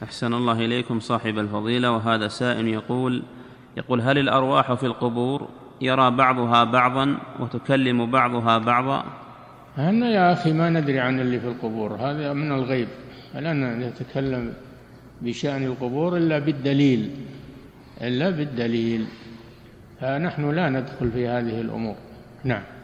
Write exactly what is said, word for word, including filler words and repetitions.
أحسن الله إليكم صاحب الفضيلة. وهذا سائل يقول يقول هل الأرواح في القبور يرى بعضها بعضا وتكلم بعضها بعضا؟ أنا يا أخي ما ندري عن اللي في القبور، هذا من الغيب، لا نتكلم بشأن القبور إلا بالدليل إلا بالدليل فنحن لا ندخل في هذه الأمور. نعم.